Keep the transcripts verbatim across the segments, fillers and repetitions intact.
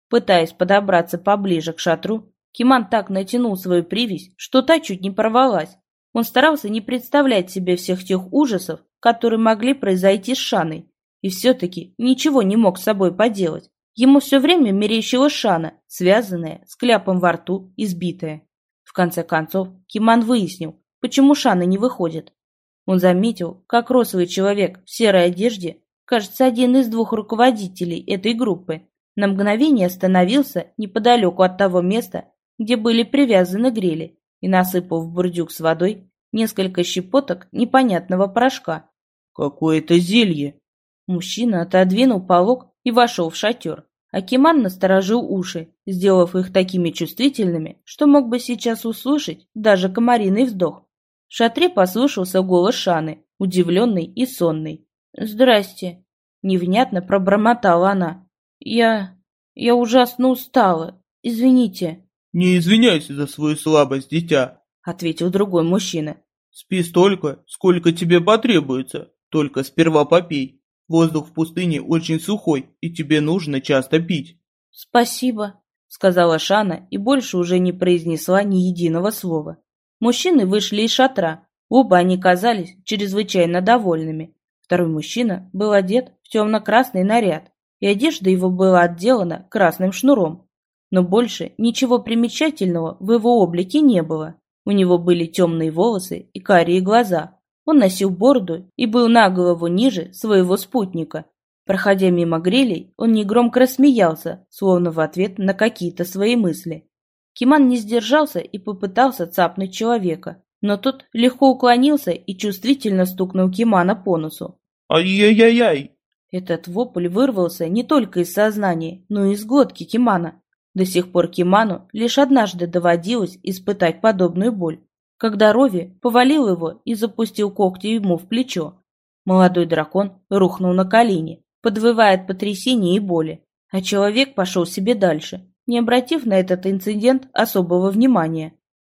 Пытаясь подобраться поближе к шатру, Киман так натянул свою привязь, что та чуть не порвалась. Он старался не представлять себе всех тех ужасов, которые могли произойти с Шаной, и все-таки ничего не мог с собой поделать. Ему все время мерещила Шана, связанная, с кляпом во рту, избитая. В конце концов, Киман выяснил, почему Шана не выходит. Он заметил, как рослый человек в серой одежде, кажется, один из двух руководителей этой группы, на мгновение остановился неподалеку от того места, где были привязаны грели, и насыпал в бурдюк с водой несколько щепоток непонятного порошка. «Какое-то зелье!» Мужчина отодвинул полог и вошел в шатер, а Киман насторожил уши, сделав их такими чувствительными, что мог бы сейчас услышать даже комариный вздох. В шатре послышался голос Шаны, удивленный и сонный. «Здрасте!» — невнятно пробормотала она. «Я... я ужасно устала. Извините». «Не извиняйся за свою слабость, дитя», — ответил другой мужчина. «Спи столько, сколько тебе потребуется, только сперва попей. Воздух в пустыне очень сухой, и тебе нужно часто пить». «Спасибо», — сказала Шана и больше уже не произнесла ни единого слова. Мужчины вышли из шатра. Оба они казались чрезвычайно довольными. Второй мужчина был одет в темно-красный наряд, и одежда его была отделана красным шнуром. Но больше ничего примечательного в его облике не было. У него были темные волосы и карие глаза. Он носил бороду и был на голову ниже своего спутника. Проходя мимо грелей, он негромко рассмеялся, словно в ответ на какие-то свои мысли. Киман не сдержался и попытался цапнуть человека, но тот легко уклонился и чувствительно стукнул Кимана по носу. «Ай-яй-яй-яй!» Этот вопль вырвался не только из сознания, но и из глотки Кимана. До сих пор Киману лишь однажды доводилось испытать подобную боль, когда Рови повалил его и запустил когти ему в плечо. Молодой дракон рухнул на колени, подвывая от потрясения и боли, а человек пошел себе дальше, не обратив на этот инцидент особого внимания.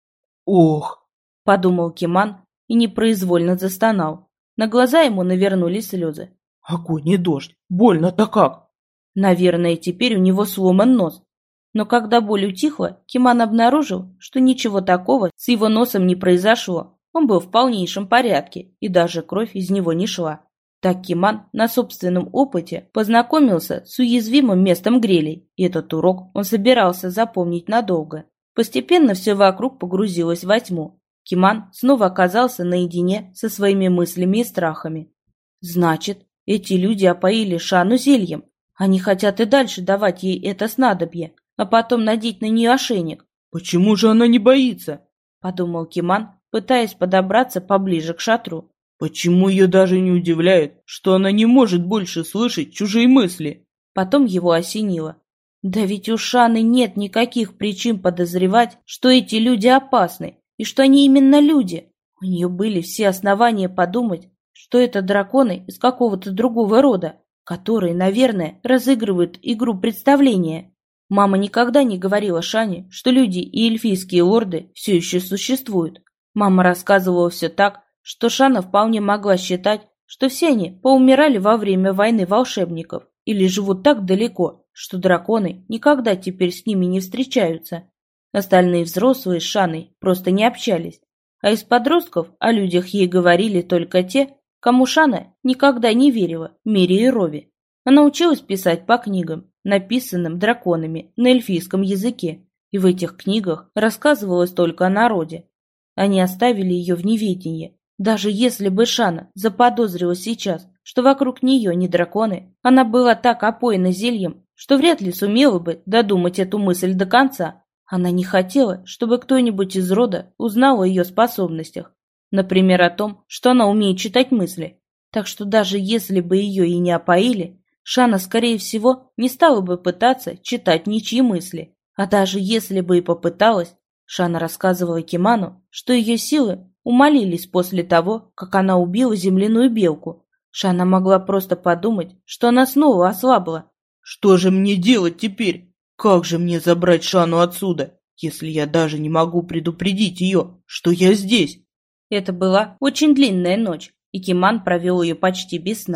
«Ох!» — подумал Киман и непроизвольно застонал. На глаза ему навернулись слезы. «Огонь и дождь! Больно-то как!» Наверное, теперь у него сломан нос. Но когда боль утихла, Киман обнаружил, что ничего такого с его носом не произошло. Он был в полнейшем порядке, и даже кровь из него не шла. Так Киман на собственном опыте познакомился с уязвимым местом грелей, и этот урок он собирался запомнить надолго. Постепенно все вокруг погрузилось во тьму. Киман снова оказался наедине со своими мыслями и страхами. Значит, эти люди опоили Шану зельем. Они хотят и дальше давать ей это снадобье, а потом надеть на нее ошейник. «Почему же она не боится?» — подумал Киман, пытаясь подобраться поближе к шатру. «Почему ее даже не удивляет, что она не может больше слышать чужие мысли?» Потом его осенило. Да ведь у Шаны нет никаких причин подозревать, что эти люди опасны, и что они именно люди. У нее были все основания подумать, что это драконы из какого-то другого рода, которые, наверное, разыгрывают игру представления. Мама никогда не говорила Шане, что люди и эльфийские лорды все еще существуют. Мама рассказывала все так, что Шана вполне могла считать, что все они поумирали во время войны волшебников или живут так далеко, что драконы никогда теперь с ними не встречаются. Остальные взрослые с Шаной просто не общались, а из подростков о людях ей говорили только те, кому Шана никогда не верила, Мире и Рови. Она училась писать по книгам, написанным драконами на эльфийском языке, и в этих книгах рассказывалось только о народе. Они оставили ее в неведении. Даже если бы Шана заподозрила сейчас, что вокруг нее не драконы, она была так опоена зельем, что вряд ли сумела бы додумать эту мысль до конца. Она не хотела, чтобы кто-нибудь из рода узнал о ее способностях. Например, о том, что она умеет читать мысли. Так что даже если бы ее и не опоили, Шана, скорее всего, не стала бы пытаться читать ничьи мысли. А даже если бы и попыталась, Шана рассказывала Киману, что ее силы умалились после того, как она убила земляную белку. Шана могла просто подумать, что она снова ослабла. «Что же мне делать теперь? Как же мне забрать Шану отсюда, если я даже не могу предупредить ее, что я здесь?» Это была очень длинная ночь, и Киман провел ее почти без сна.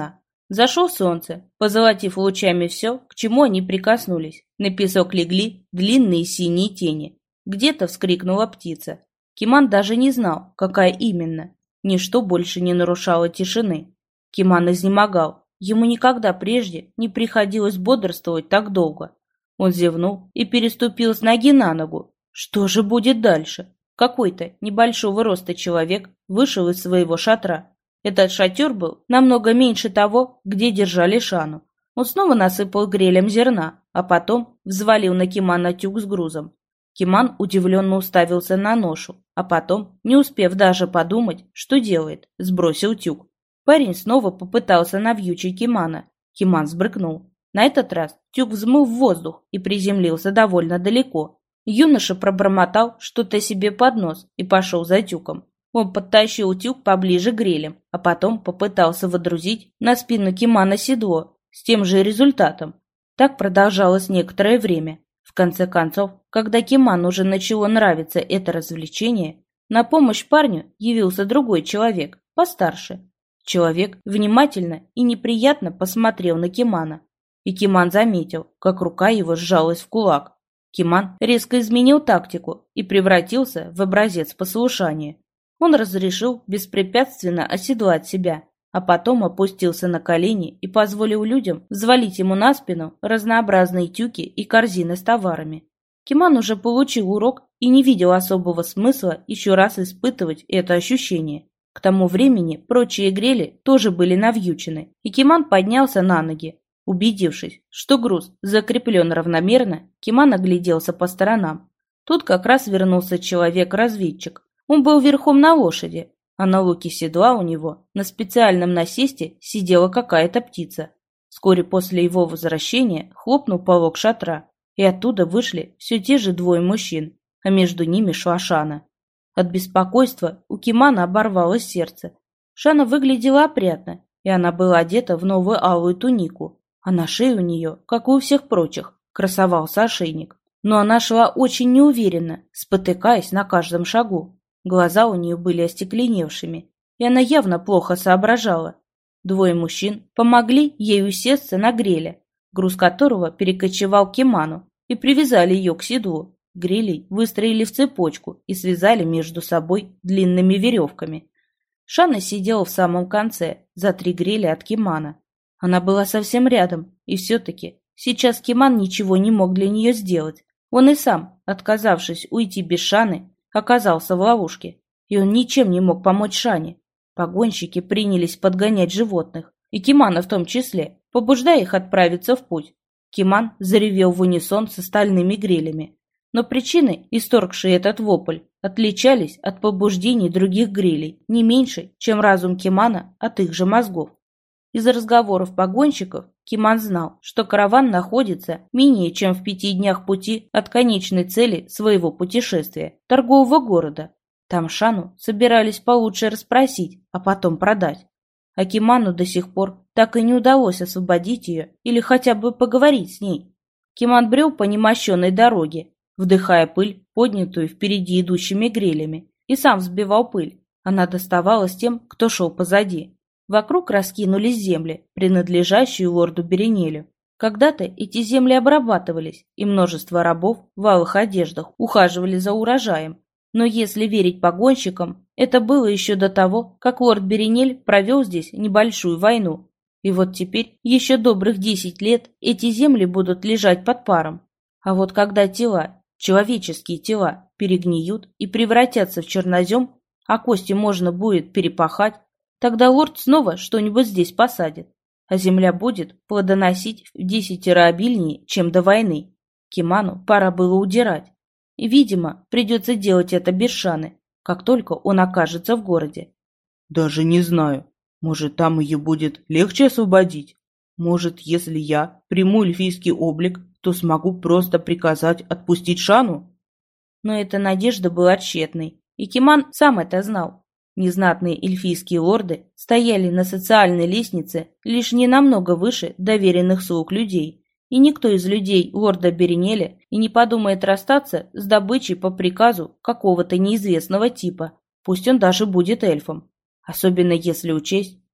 Зашло солнце, позолотив лучами все, к чему они прикоснулись. На песок легли длинные синие тени. Где-то вскрикнула птица. Киман даже не знал, какая именно. Ничто больше не нарушало тишины. Киман изнемогал. Ему никогда прежде не приходилось бодрствовать так долго. Он зевнул и переступил с ноги на ногу. Что же будет дальше? Какой-то небольшого роста человек вышел из своего шатра. Этот шатер был намного меньше того, где держали Шану. Он снова насыпал грелем зерна, а потом взвалил на Кимана тюк с грузом. Киман удивленно уставился на ношу, а потом, не успев даже подумать, что делает, сбросил тюк. Парень снова попытался навьючить Кимана. Киман сбрыкнул. На этот раз тюк взмыл в воздух и приземлился довольно далеко. Юноша пробормотал что-то себе под нос и пошел за тюком. Он подтащил тюк поближе к грелям, а потом попытался водрузить на спину Кимана седло с тем же результатом. Так продолжалось некоторое время. В конце концов, когда Киману уже начало нравиться это развлечение, на помощь парню явился другой человек, постарше. Человек внимательно и неприятно посмотрел на Кимана. И Киман заметил, как рука его сжалась в кулак. Киман резко изменил тактику и превратился в образец послушания. Он разрешил беспрепятственно оседлать себя, а потом опустился на колени и позволил людям взвалить ему на спину разнообразные тюки и корзины с товарами. Киман уже получил урок и не видел особого смысла еще раз испытывать это ощущение. К тому времени прочие грели тоже были навьючены, и Киман поднялся на ноги. Убедившись, что груз закреплен равномерно, Киман огляделся по сторонам. Тут как раз вернулся человек-разведчик. Он был верхом на лошади, а на луке седла у него на специальном насесте сидела какая-то птица. Вскоре после его возвращения хлопнул полог шатра, и оттуда вышли все те же двое мужчин, а между ними шла Шана. От беспокойства у Кимана оборвалось сердце. Шана выглядела опрятно, и она была одета в новую алую тунику, а на шее у нее, как и у всех прочих, красовался ошейник. Но она шла очень неуверенно, спотыкаясь на каждом шагу. Глаза у нее были остекленевшими, и она явно плохо соображала. Двое мужчин помогли ей усесться на греле, груз которого перекочевал к Киману, и привязали ее к седлу. Грелей выстроили в цепочку и связали между собой длинными веревками. Шана сидела в самом конце, за три греля от Кимана. Она была совсем рядом, и все-таки сейчас Киман ничего не мог для нее сделать. Он и сам, отказавшись уйти без Шаны, оказался в ловушке, и он ничем не мог помочь Шане. Погонщики принялись подгонять животных, и Кимана в том числе, побуждая их отправиться в путь. Киман заревел в унисон с остальными грелями. Но причины, исторгшие этот вопль, отличались от побуждений других грелей не меньше, чем разум Кимана от их же мозгов. Из разговоров погонщиков Киман знал, что караван находится менее чем в пяти днях пути от конечной цели своего путешествия – торгового города. Там Шану собирались получше расспросить, а потом продать. А Киману до сих пор так и не удалось освободить ее или хотя бы поговорить с ней. Киман брел по немощенной дороге, вдыхая пыль, поднятую впереди идущими грелями, и сам взбивал пыль. Она доставалась тем, кто шел позади. Вокруг раскинулись земли, принадлежащие лорду Беренелю. Когда-то эти земли обрабатывались, и множество рабов в алых одеждах ухаживали за урожаем. Но если верить погонщикам, это было еще до того, как лорд Беренель провел здесь небольшую войну. И вот теперь, еще добрых десять лет, эти земли будут лежать под паром. А вот когда тела, человеческие тела, перегниют и превратятся в чернозем, а кости можно будет перепахать, тогда лорд снова что-нибудь здесь посадит, а земля будет плодоносить в десятеро обильнее, чем до войны. Киману пора было удирать. И, видимо, придется делать это без Шаны, как только он окажется в городе. Даже не знаю. Может, там ее будет легче освободить? Может, если я приму эльфийский облик, то смогу просто приказать отпустить Шану? Но эта надежда была тщетной, и Киман сам это знал. Незнатные эльфийские лорды стояли на социальной лестнице лишь не намного выше доверенных слуг людей, и никто из людей лорда Беренеля и не подумает расстаться с добычей по приказу какого-то неизвестного типа, пусть он даже будет эльфом. Особенно если учесть,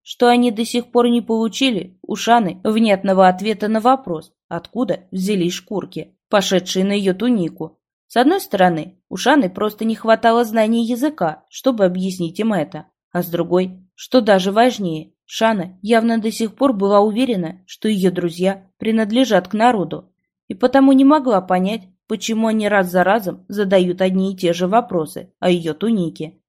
что они до сих пор не получили у Шаны внятного ответа на вопрос, откуда взялись шкурки, пошедшие на ее тунику. С одной стороны, у Шаны просто не хватало знаний языка, чтобы объяснить им это, а с другой, что даже важнее, Шана явно до сих пор была уверена, что ее друзья принадлежат к народу, и потому не могла понять, почему они раз за разом задают одни и те же вопросы о ее тунике.